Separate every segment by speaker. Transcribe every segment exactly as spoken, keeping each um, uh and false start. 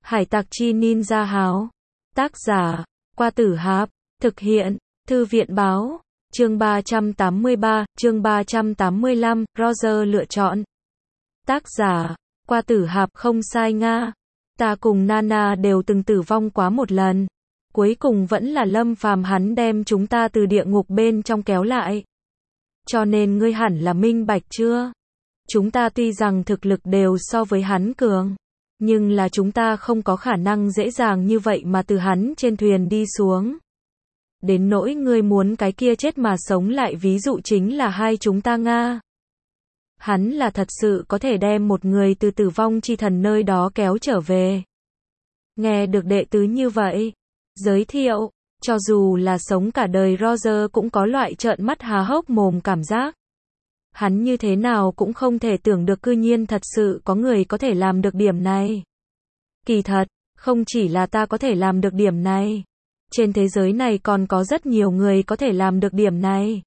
Speaker 1: Hải tặc chi ninja háo. Tác giả, Qua Tử Hạp. Thực hiện, Thư viện báo. Chương ba trăm tám mươi ba, chương ba trăm tám mươi lăm, Roger lựa chọn. Tác giả, Qua Tử Hạp. Không sai nga. Ta cùng Nana đều từng tử vong quá một lần. Cuối cùng vẫn là Lâm Phàm hắn đem chúng ta từ địa ngục bên trong kéo lại. Cho nên ngươi hẳn là minh bạch chưa? Chúng ta tuy rằng thực lực đều so với hắn cường, nhưng là chúng ta không có khả năng dễ dàng như vậy mà từ hắn trên thuyền đi xuống. Đến nỗi ngươi muốn cái kia chết mà sống lại ví dụ chính là hai chúng ta Nga. Hắn là thật sự có thể đem một người từ tử vong chi thần nơi đó kéo trở về. Nghe được đệ tứ như vậy, giới thiệu, cho dù là sống cả đời Roger cũng có loại trợn mắt há hốc mồm cảm giác. Hắn như thế nào cũng không thể tưởng được cư nhiên thật sự có người có thể làm được điểm này. Kỳ thật, không chỉ là ta có thể làm được điểm này. Trên thế giới này còn có rất nhiều người có thể làm được điểm này.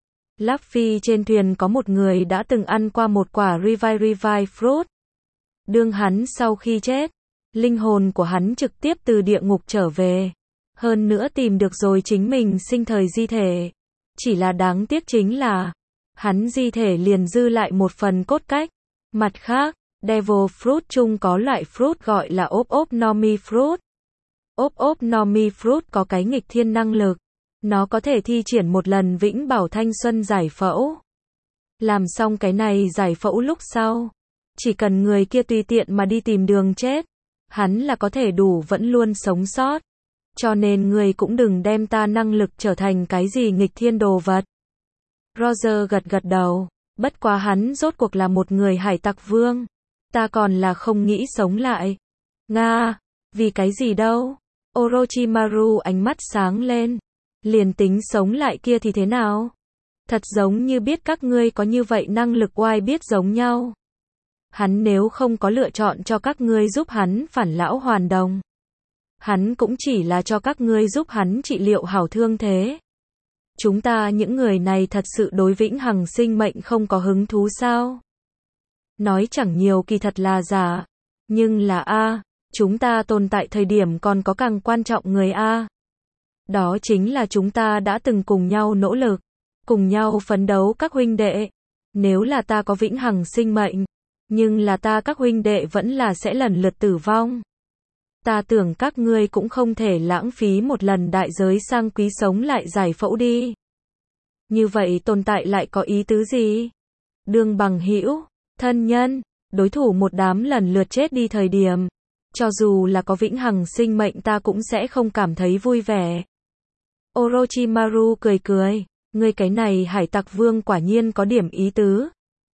Speaker 1: Luffy trên thuyền có một người đã từng ăn qua một quả Revive Revive Fruit. Đương hắn sau khi chết, linh hồn của hắn trực tiếp từ địa ngục trở về. Hơn nữa tìm được rồi chính mình sinh thời di thể. Chỉ là đáng tiếc chính là hắn di thể liền dư lại một phần cốt cách. Mặt khác, Devil Fruit chung có loại fruit gọi là ốp ốp Nomi Fruit. Ốp ốp Nomi Fruit có cái nghịch thiên năng lực. Nó có thể thi triển một lần vĩnh bảo thanh xuân giải phẫu. Làm xong cái này giải phẫu lúc sau, chỉ cần người kia tùy tiện mà đi tìm đường chết, hắn là có thể đủ vẫn luôn sống sót. Cho nên người cũng đừng đem ta năng lực trở thành cái gì nghịch thiên đồ vật. Roger gật gật đầu, bất quá hắn rốt cuộc là một người hải tặc vương. Ta còn là không nghĩ sống lại. Nga, vì cái gì đâu? Orochimaru ánh mắt sáng lên. Liền tính sống lại kia thì thế nào? Thật giống như biết các ngươi có như vậy năng lực oai biết giống nhau. Hắn nếu không có lựa chọn cho các ngươi giúp hắn phản lão hoàn đồng. Hắn cũng chỉ là cho các ngươi giúp hắn trị liệu hảo thương thế. Chúng ta những người này thật sự đối vĩnh hằng sinh mệnh không có hứng thú sao? Nói chẳng nhiều kỳ thật là giả. Nhưng là A, chúng ta tồn tại thời điểm còn có càng quan trọng người A. Đó chính là chúng ta đã từng cùng nhau nỗ lực, cùng nhau phấn đấu các huynh đệ. Nếu là ta có vĩnh hằng sinh mệnh, nhưng là ta các huynh đệ vẫn là sẽ lần lượt tử vong. Ta tưởng các ngươi cũng không thể lãng phí một lần đại giới sang quý sống lại giải phẫu đi. Như vậy tồn tại lại có ý tứ gì? Đương bằng hữu, thân nhân, đối thủ một đám lần lượt chết đi thời điểm. Cho dù là có vĩnh hằng sinh mệnh ta cũng sẽ không cảm thấy vui vẻ. Orochimaru cười cười, ngươi cái này hải tặc vương quả nhiên có điểm ý tứ.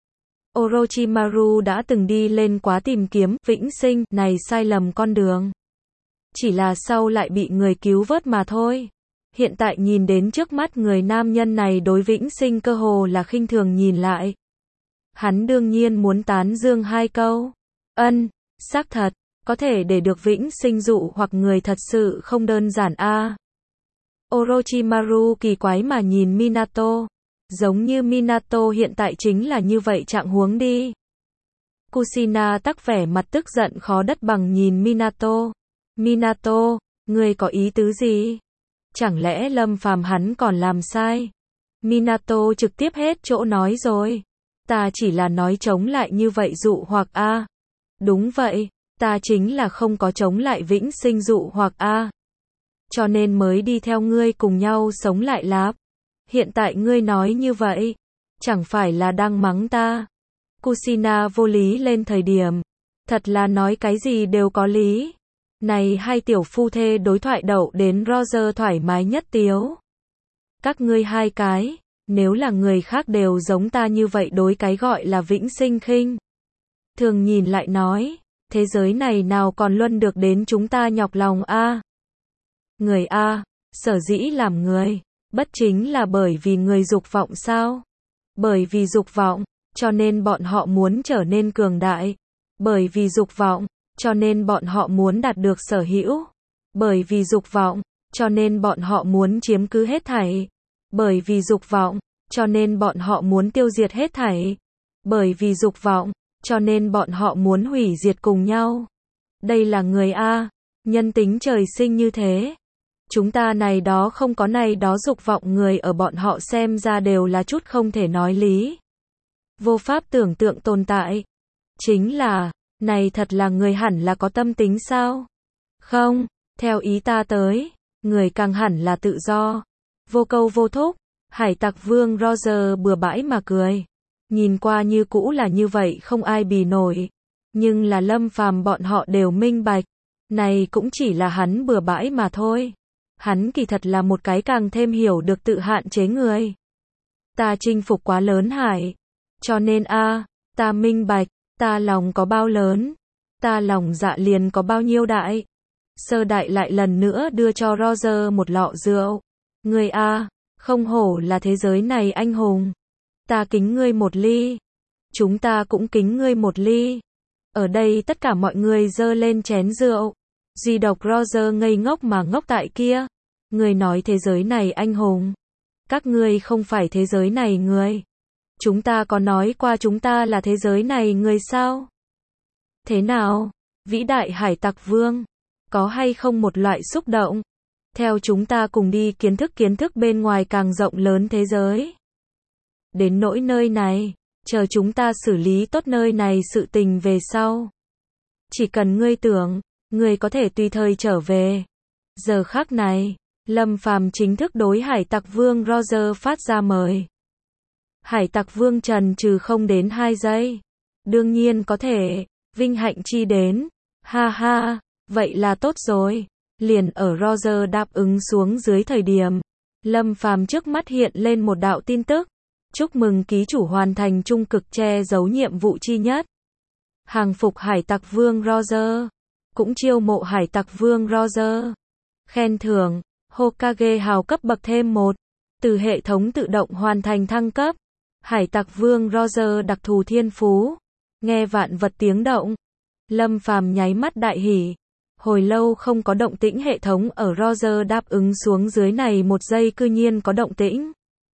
Speaker 1: Orochimaru đã từng đi lên quá tìm kiếm vĩnh sinh này sai lầm con đường. Chỉ là sau lại bị người cứu vớt mà thôi. Hiện tại nhìn đến trước mắt người nam nhân này đối vĩnh sinh cơ hồ là khinh thường nhìn lại. Hắn đương nhiên muốn tán dương hai câu. Ân, xác thật, có thể để được vĩnh sinh dụ hoặc người thật sự không đơn giản a. Orochimaru kỳ quái mà nhìn Minato. Giống như Minato hiện tại chính là như vậy trạng huống đi. Kushina tắc vẻ mặt tức giận khó đất bằng nhìn Minato. Minato, ngươi có ý tứ gì? Chẳng lẽ Lâm Phàm hắn còn làm sai? Minato trực tiếp hết chỗ nói rồi. Ta chỉ là nói chống lại như vậy dụ hoặc a. Đúng vậy, ta chính là không có chống lại vĩnh sinh dụ hoặc a. Cho nên mới đi theo ngươi cùng nhau sống lại lạp. Hiện tại ngươi nói như vậy, chẳng phải là đang mắng ta. Kushina vô lý lên thời điểm. Thật là nói cái gì đều có lý. Này hai tiểu phu thê đối thoại đậu đến Roger thoải mái nhất tiếu. Các ngươi hai cái, nếu là người khác đều giống ta như vậy đối cái gọi là vĩnh sinh khinh. Thường nhìn lại nói, thế giới này nào còn luân được đến chúng ta nhọc lòng a. Người a, sở dĩ làm người, bất chính là bởi vì người dục vọng sao? Bởi vì dục vọng, cho nên bọn họ muốn trở nên cường đại. Bởi vì dục vọng, cho nên bọn họ muốn đạt được sở hữu. Bởi vì dục vọng, cho nên bọn họ muốn chiếm cứ hết thảy. Bởi vì dục vọng, cho nên bọn họ muốn tiêu diệt hết thảy. Bởi vì dục vọng, cho nên bọn họ muốn hủy diệt cùng nhau. Đây là người A, nhân tính trời sinh như thế. Chúng ta này đó không có này đó dục vọng người ở bọn họ xem ra đều là chút không thể nói lý. Vô pháp tưởng tượng tồn tại. Chính là, này thật là người hẳn là có tâm tính sao? Không, theo ý ta tới, người càng hẳn là tự do. Vô câu vô thúc, hải tặc vương Roger bừa bãi mà cười. Nhìn qua như cũ là như vậy không ai bì nổi. Nhưng là Lâm Phàm bọn họ đều minh bạch. Này cũng chỉ là hắn bừa bãi mà thôi. Hắn kỳ thật là một cái càng thêm hiểu được tự hạn chế người. Ta chinh phục quá lớn hải. Cho nên a, ta minh bạch, ta lòng có bao lớn. Ta lòng dạ liền có bao nhiêu đại. Sơ đại lại lần nữa đưa cho Roger một lọ rượu. Người a, không hổ là thế giới này anh hùng. Ta kính ngươi một ly. Chúng ta cũng kính ngươi một ly. Ở đây tất cả mọi người dơ lên chén rượu. Duy độc Roger ngây ngốc mà ngốc tại kia. Người nói thế giới này anh hùng. Các ngươi không phải thế giới này người. Chúng ta có nói qua chúng ta là thế giới này người sao? Thế nào? Vĩ đại hải tặc vương. Có hay không một loại xúc động? Theo chúng ta cùng đi kiến thức kiến thức bên ngoài càng rộng lớn thế giới. Đến nỗi nơi này, chờ chúng ta xử lý tốt nơi này sự tình về sau. Chỉ cần ngươi tưởng, ngươi có thể tùy thời trở về. Giờ khắc này, Lâm Phàm chính thức đối hải tặc vương Roger phát ra mời. Hải tặc vương trần trừ không đến hai giây. Đương nhiên có thể, vinh hạnh chi đến. Ha ha, vậy là tốt rồi. Liền ở Roger đáp ứng xuống dưới thời điểm. Lâm Phàm trước mắt hiện lên một đạo tin tức. Chúc mừng ký chủ hoàn thành trung cực che giấu nhiệm vụ chi nhất. Hàng phục hải tặc vương Roger. Cũng chiêu mộ hải tặc vương Roger. Khen thưởng, Hokage hào cấp bậc thêm một. Từ hệ thống tự động hoàn thành thăng cấp. Hải tặc vương Roger đặc thù thiên phú. Nghe vạn vật tiếng động. Lâm Phàm nháy mắt đại hỉ. Hồi lâu không có động tĩnh hệ thống ở Roger đáp ứng xuống dưới này một giây cư nhiên có động tĩnh.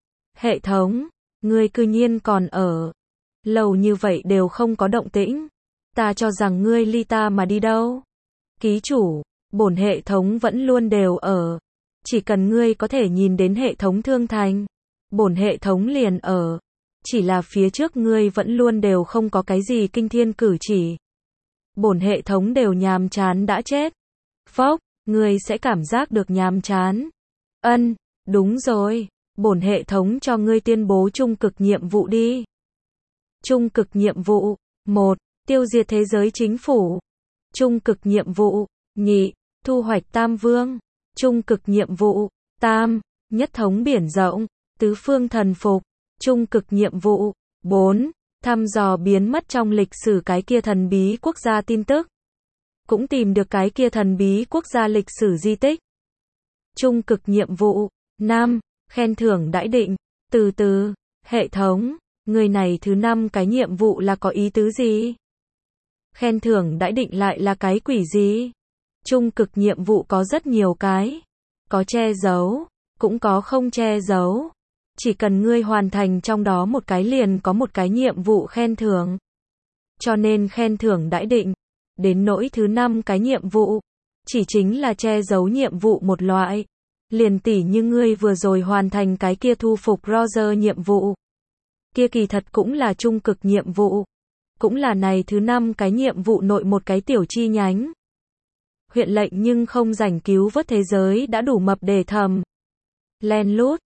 Speaker 1: Hệ thống, ngươi cư nhiên còn ở. Lâu như vậy đều không có động tĩnh. Ta cho rằng ngươi ly ta mà đi đâu. Ký chủ, bổn hệ thống vẫn luôn đều ở. Chỉ cần ngươi có thể nhìn đến hệ thống thương thành. Bổn hệ thống liền ở. Chỉ là phía trước ngươi vẫn luôn đều không có cái gì kinh thiên cử chỉ. Bổn hệ thống đều nhàm chán đã chết. Phốc, ngươi sẽ cảm giác được nhàm chán. Ân, đúng rồi. Bổn hệ thống cho ngươi tuyên bố trung cực nhiệm vụ đi. Trung cực nhiệm vụ. một. Tiêu diệt thế giới chính phủ. Trung cực nhiệm vụ. Nhị. Thu hoạch Tam Vương. Trung cực nhiệm vụ. Tam. Nhất thống biển rộng. Tứ phương thần phục. Trung cực nhiệm vụ. bốn. Thăm dò biến mất trong lịch sử cái kia thần bí quốc gia tin tức. Cũng tìm được cái kia thần bí quốc gia lịch sử di tích. Trung cực nhiệm vụ. năm. Khen thưởng đãi định. Từ từ, hệ thống, người này thứ năm cái nhiệm vụ là có ý tứ gì? Khen thưởng đãi định lại là cái quỷ gì? Trung cực nhiệm vụ có rất nhiều cái. Có che giấu, cũng có không che giấu. Chỉ cần ngươi hoàn thành trong đó một cái liền có một cái nhiệm vụ khen thưởng. Cho nên khen thưởng đãi định. Đến nỗi thứ năm cái nhiệm vụ. Chỉ chính là che giấu nhiệm vụ một loại. Liền tỉ như ngươi vừa rồi hoàn thành cái kia thu phục Roger nhiệm vụ. Kia kỳ thật cũng là trung cực nhiệm vụ. Cũng là này thứ năm cái nhiệm vụ nội một cái tiểu chi nhánh. Huyện lệnh nhưng không rảnh cứu vớt thế giới đã đủ mập để thầm. Len lút,